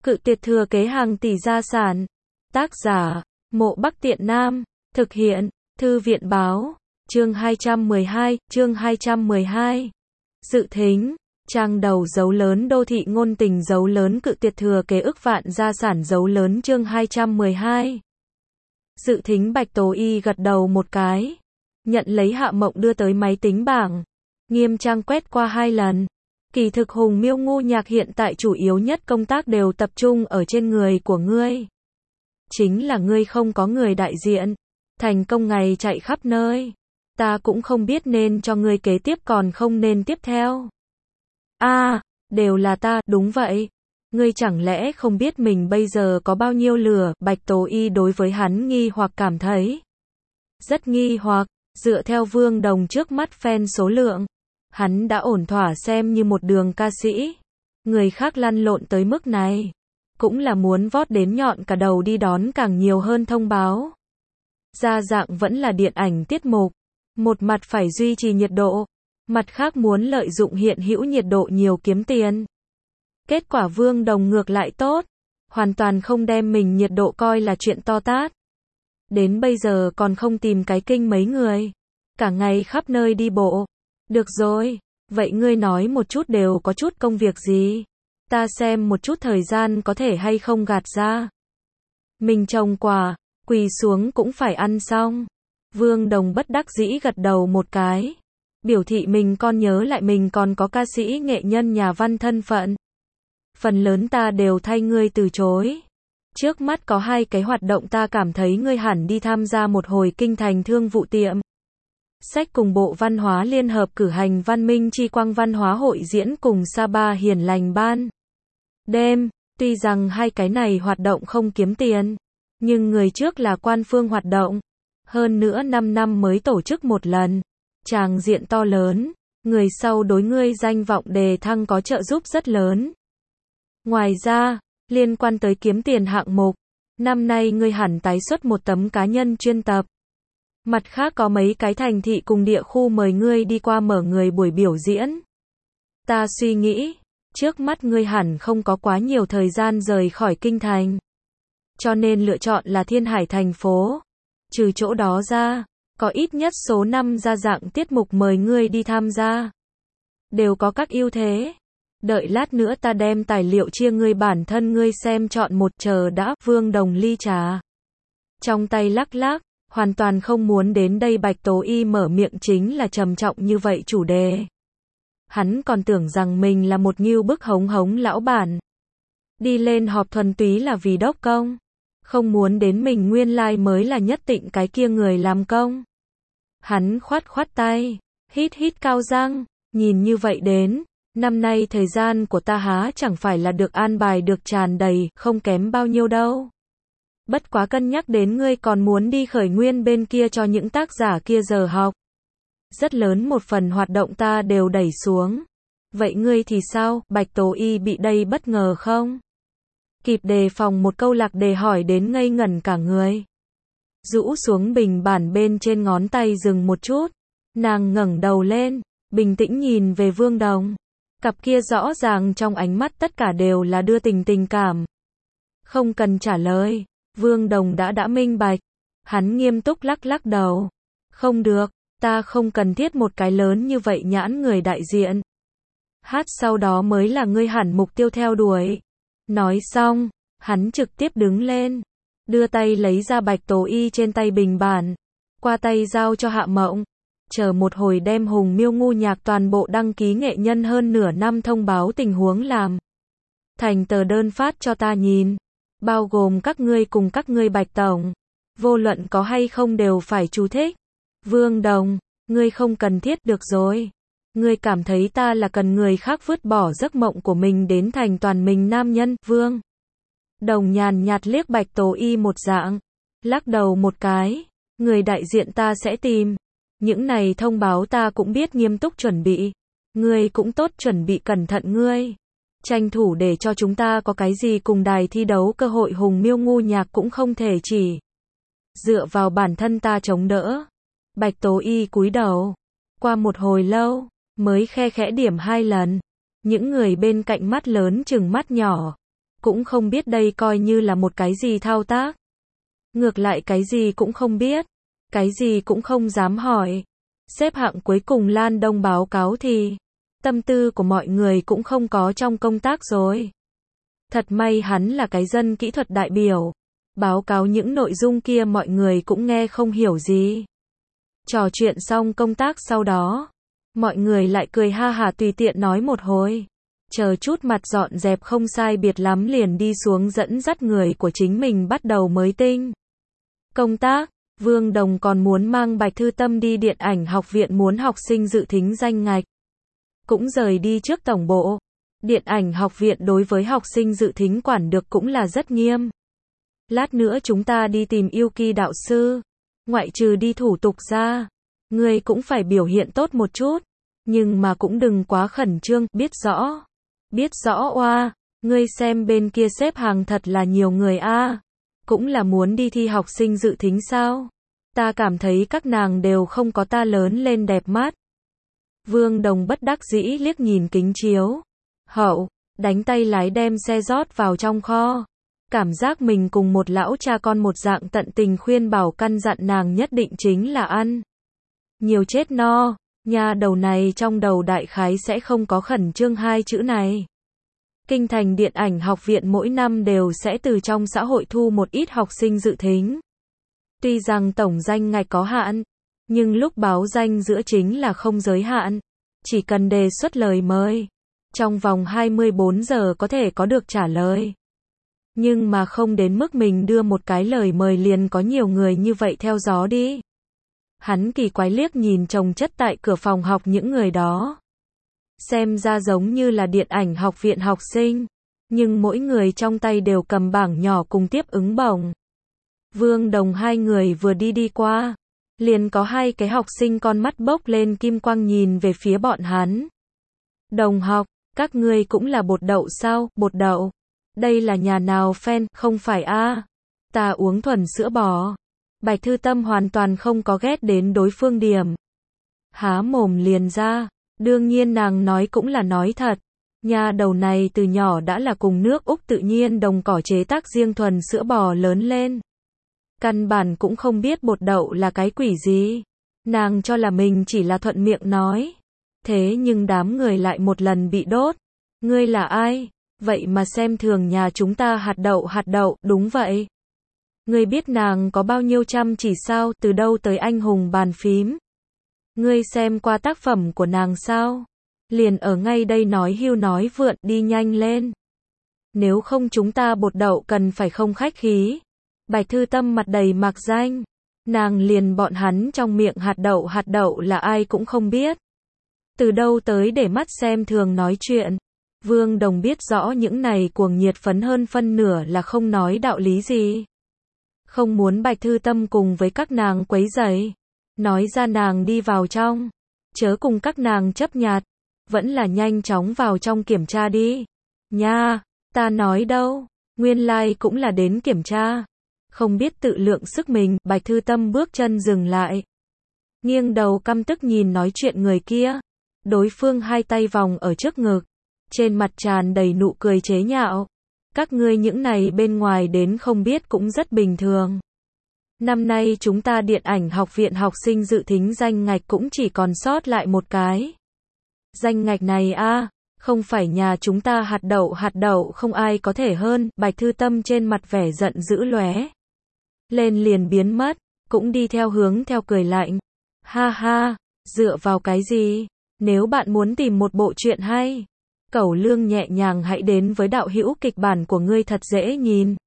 Cự tuyệt thừa kế hàng tỷ gia sản. Tác giả, Mộ Bắc Tiện Nam. Thực hiện, Thư viện báo. Chương 212. Dự thính. Trang đầu dấu lớn đô thị ngôn tình dấu lớn cự tuyệt thừa kế ức vạn gia sản dấu lớn chương 212. Dự thính Bạch Tố Y gật đầu một cái. Nhận lấy Hạ Mộng đưa tới máy tính bảng. Nghiêm trang quét qua 2 lần. Kỳ thực Hùng Miêu Ngu Nhạc hiện tại chủ yếu nhất công tác đều tập trung ở trên người của ngươi. Chính là ngươi không có người đại diện. Thành công ngày chạy khắp nơi. Ta cũng không biết nên cho ngươi kế tiếp còn không nên tiếp theo. Đều là ta, đúng vậy. Ngươi chẳng lẽ không biết mình bây giờ có bao nhiêu lửa, Bạch Tố Y đối với hắn nghi hoặc cảm thấy. Rất nghi hoặc, dựa theo Vương Đồng trước mắt fan số lượng. Hắn đã ổn thỏa xem như một đường ca sĩ. Người khác lăn lộn tới mức này. Cũng là muốn vót đến nhọn cả đầu đi đón càng nhiều hơn thông báo. Ra dạng vẫn là điện ảnh tiết mục. Một mặt phải duy trì nhiệt độ. Mặt khác muốn lợi dụng hiện hữu nhiệt độ nhiều kiếm tiền. Kết quả Vương Đồng ngược lại tốt. Hoàn toàn không đem mình nhiệt độ coi là chuyện to tát. Đến bây giờ còn không tìm cái kinh mấy người. Cả ngày khắp nơi đi bộ. Được rồi, vậy ngươi nói một chút đều có chút công việc gì? Ta xem một chút thời gian có thể hay không gạt ra. Mình trồng quả, quỳ xuống cũng phải ăn xong. Vương Đồng bất đắc dĩ gật đầu một cái. Biểu thị mình còn nhớ lại mình còn có ca sĩ nghệ nhân nhà văn thân phận. Phần lớn ta đều thay ngươi từ chối. Trước mắt có 2 cái hoạt động ta cảm thấy ngươi hẳn đi tham gia một hồi kinh thành thương vụ tiệm. Sách cùng Bộ Văn hóa Liên hợp cử hành Văn Minh Chi Quang Văn hóa hội diễn cùng Sapa Hiền Lành Ban. Đêm, tuy rằng 2 cái này hoạt động không kiếm tiền, nhưng người trước là quan phương hoạt động. Hơn nữa 5 năm mới tổ chức một lần. Tràng diện to lớn, người sau đối ngươi danh vọng đề thăng có trợ giúp rất lớn. Ngoài ra, liên quan tới kiếm tiền hạng mục, năm nay ngươi hẳn tái xuất một tấm cá nhân chuyên tập. Mặt khác có mấy cái thành thị cùng địa khu mời ngươi đi qua mở người buổi biểu diễn. Ta suy nghĩ, trước mắt ngươi hẳn không có quá nhiều thời gian rời khỏi kinh thành. Cho nên lựa chọn là Thiên Hải thành phố. Trừ chỗ đó ra, có ít nhất số 5 ra dạng tiết mục mời ngươi đi tham gia. Đều có các ưu thế. Đợi lát nữa ta đem tài liệu chia ngươi bản thân ngươi xem chọn một chờ đã. Vương Đồng ly trà. Trong tay lắc lắc, hoàn toàn không muốn đến đây Bạch Tố Y mở miệng chính là trầm trọng như vậy chủ đề. Hắn còn tưởng rằng mình là một ngưu bức hống lão bản. Đi lên họp thuần túy là vì đốc công. Không muốn đến mình nguyên lai mới là nhất định cái kia người làm công. Hắn khoát tay, hít cao răng, nhìn như vậy đến, năm nay thời gian của ta há chẳng phải là được an bài được tràn đầy, không kém bao nhiêu đâu. Bất quá cân nhắc đến ngươi còn muốn đi khởi nguyên bên kia cho những tác giả kia giờ học. Rất lớn một phần hoạt động ta đều đẩy xuống. Vậy ngươi thì sao, Bạch Tố Y bị đây bất ngờ không? Kịp đề phòng một câu lạc đề hỏi đến ngây ngẩn cả người. Rũ xuống bình bản bên trên ngón tay dừng một chút. Nàng ngẩng đầu lên, bình tĩnh nhìn về Vương Đồng. Cặp kia rõ ràng trong ánh mắt tất cả đều là đưa tình cảm. Không cần trả lời, Vương Đồng đã minh bạch. Hắn nghiêm túc lắc đầu. Không được, ta không cần thiết một cái lớn như vậy nhãn người đại diện. Hát sau đó mới là ngươi hẳn mục tiêu theo đuổi. Nói xong, hắn trực tiếp đứng lên. Đưa tay lấy ra Bạch Tố Y trên tay bình bản. Qua tay giao cho Hạ Mộng. Chờ một hồi đem Hùng Miêu Ngu Nhạc toàn bộ đăng ký nghệ nhân hơn nửa năm thông báo tình huống làm. Thành tờ đơn phát cho ta nhìn. Bao gồm các ngươi cùng các ngươi Bạch Tổng. Vô luận có hay không đều phải chú thích. Vương Đồng, ngươi không cần thiết được rồi. Ngươi cảm thấy ta là cần người khác vứt bỏ giấc mộng của mình đến thành toàn mình nam nhân. Vương Đồng nhàn nhạt liếc Bạch Tố Y một dạng. Lắc đầu một cái. Người đại diện ta sẽ tìm. Những này thông báo ta cũng biết nghiêm túc chuẩn bị. Ngươi cũng tốt chuẩn bị cẩn thận ngươi. Tranh thủ để cho chúng ta có cái gì cùng đài thi đấu cơ hội. Hùng Miêu Ngu Nhạc cũng không thể chỉ dựa vào bản thân ta chống đỡ. Bạch Tố Y cúi đầu. Qua một hồi lâu, mới khe khẽ điểm 2 lần. Những người bên cạnh mắt lớn chừng mắt nhỏ. cũng không biết đây coi như là một cái gì thao tác. Ngược lại cái gì cũng không biết, cái gì cũng không dám hỏi. Xếp hạng cuối cùng Lan Đông báo cáo thì tâm tư của mọi người cũng không có trong công tác rồi. Thật may hắn là cái dân kỹ thuật đại biểu. Báo cáo những nội dung kia mọi người cũng nghe không hiểu gì. Trò chuyện xong công tác sau đó, mọi người lại cười ha hả tùy tiện nói một hồi. Chờ chút mặt dọn dẹp không sai biệt lắm liền đi xuống dẫn dắt người của chính mình bắt đầu mới tinh công tác. Vương Đồng còn muốn mang Bạch Thư Tâm đi điện ảnh học viện muốn học sinh dự thính danh ngạch. Cũng rời đi trước tổng bộ. Điện ảnh học viện đối với học sinh dự thính quản được cũng là rất nghiêm. Lát nữa chúng ta đi tìm Yuki đạo sư. Ngoại trừ đi thủ tục ra, ngươi cũng phải biểu hiện tốt một chút. Nhưng mà cũng đừng quá khẩn trương, biết rõ. Biết rõ oa, ngươi xem bên kia xếp hàng thật là nhiều người a. Cũng là muốn đi thi học sinh dự thính sao? Ta cảm thấy các nàng đều không có ta lớn lên đẹp mắt. Vương Đồng bất đắc dĩ liếc nhìn kính chiếu hậu, đánh tay lái đem xe rót vào trong kho. Cảm giác mình cùng một lão cha con một dạng tận tình khuyên bảo căn dặn nàng nhất định chính là ăn nhiều chết no. Nhà đầu này trong đầu đại khái sẽ không có khẩn trương hai chữ này. Kinh thành điện ảnh học viện mỗi năm đều sẽ từ trong xã hội thu một ít học sinh dự thính. Tuy rằng tổng danh ngạch có hạn, nhưng lúc báo danh giữa chính là không giới hạn. Chỉ cần đề xuất lời mời, trong vòng 24 giờ có thể có được trả lời. Nhưng mà không đến mức mình đưa một cái lời mời liền có nhiều người như vậy theo gió đi. Hắn kỳ quái liếc nhìn chồng chất tại cửa phòng học những người đó. Xem ra giống như là điện ảnh học viện học sinh, nhưng mỗi người trong tay đều cầm bảng nhỏ cùng tiếp ứng bổng. Vương Đồng hai người vừa đi qua, liền có hai cái học sinh con mắt bốc lên kim quang nhìn về phía bọn hắn. Đồng học, các ngươi cũng là bột đậu sao? Bột đậu? Đây là nhà nào fan, không phải a? Ta uống thuần sữa bò. Bạch Thư Tâm hoàn toàn không có ghét đến đối phương điểm. Há mồm liền ra, đương nhiên nàng nói cũng là nói thật. Nhà đầu này từ nhỏ đã là cùng nước Úc tự nhiên đồng cỏ chế tác riêng thuần sữa bò lớn lên. Căn bản cũng không biết bột đậu là cái quỷ gì. Nàng cho là mình chỉ là thuận miệng nói. Thế nhưng đám người lại một lần bị đốt. Ngươi là ai? Vậy mà xem thường nhà chúng ta hạt đậu, đúng vậy. Ngươi biết nàng có bao nhiêu chăm chỉ sao, từ đâu tới anh hùng bàn phím. Ngươi xem qua tác phẩm của nàng sao? Liền ở ngay đây nói hưu nói vượn, đi nhanh lên. Nếu không chúng ta bột đậu cần phải không khách khí. Bạch Thư Tâm mặt đầy mạc danh. Nàng liền bọn hắn trong miệng hạt đậu là ai cũng không biết. Từ đâu tới để mắt xem thường nói chuyện. Vương Đồng biết rõ những này cuồng nhiệt phấn hơn phân nửa là không nói đạo lý gì. Không muốn Bạch Thư Tâm cùng với các nàng quấy rầy. Nói ra nàng đi vào trong. Chớ cùng các nàng chấp nhặt. Vẫn là nhanh chóng vào trong kiểm tra đi. Nha, ta nói đâu. Nguyên lai cũng là đến kiểm tra. Không biết tự lượng sức mình, Bạch Thư Tâm bước chân dừng lại. Nghiêng đầu căm tức nhìn nói chuyện người kia. Đối phương hai tay vòng ở trước ngực. Trên mặt tràn đầy nụ cười chế nhạo. Các ngươi những này bên ngoài đến không biết cũng rất bình thường. Năm nay chúng ta điện ảnh học viện học sinh dự thính danh ngạch cũng chỉ còn sót lại một cái. Danh ngạch này a, không phải nhà chúng ta hạt đậu không ai có thể hơn. Bạch Thư Tâm trên mặt vẻ giận dữ lóe lên liền biến mất, cũng đi theo hướng theo cười lạnh. Ha ha, dựa vào cái gì? Nếu bạn muốn tìm một bộ truyện hay, Cẩu Lương nhẹ nhàng hãy đến với đạo hữu kịch bản của ngươi thật dễ nhìn.